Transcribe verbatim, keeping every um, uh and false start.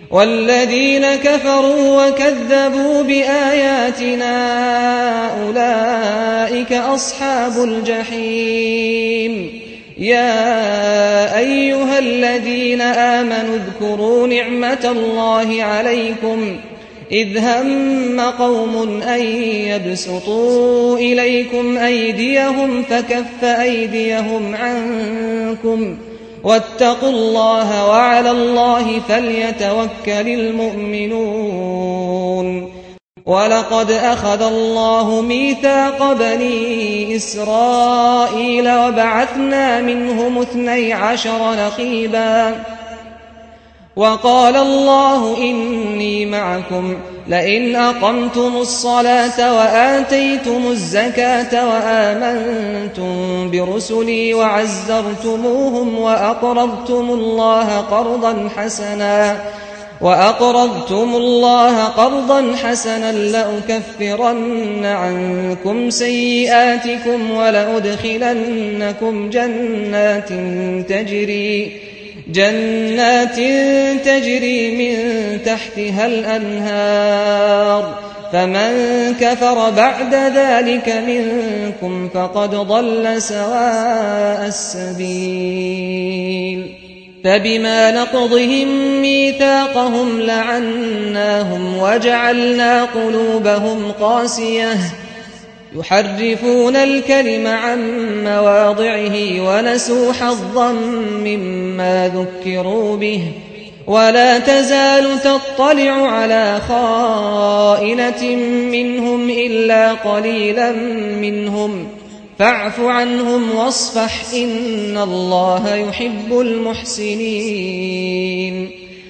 والذين كفروا وكذبوا بآياتنا أولئك أصحاب الجحيم. يا أيها الذين آمنوا اذكروا نعمة الله عليكم إذ هم قوم أن يبسطوا إليكم أيديهم فكف أيديهم عنكم واتقوا الله وعلى الله فليتوكل المؤمنون. ولقد أخذ الله ميثاق بني إسرائيل وبعثنا منهم اثني عشر نقيبا وقال الله إني معكم لئن أقمتم الصلاة وآتيتم الزكاة وآمنتم برسلي وعزرتموهم وأقرضتم الله قرضا حسنا وأقرضتم الله قرضا حسنا لأكفرن عنكم سيئاتكم ولأدخلنكم جنات تجري جنات تجري من تحتها الأنهار فمن كفر بعد ذلك منكم فقد ضل سواء السبيل. فبما نقضهم ميثاقهم لعناهم وجعلنا قلوبهم قاسية يحرفون الكلم عن مواضعه ونسوا حظا مما ذكروا به ولا تزال تطلع على خائنة منهم إلا قليلا منهم فاعف عنهم واصفح إن الله يحب المحسنين.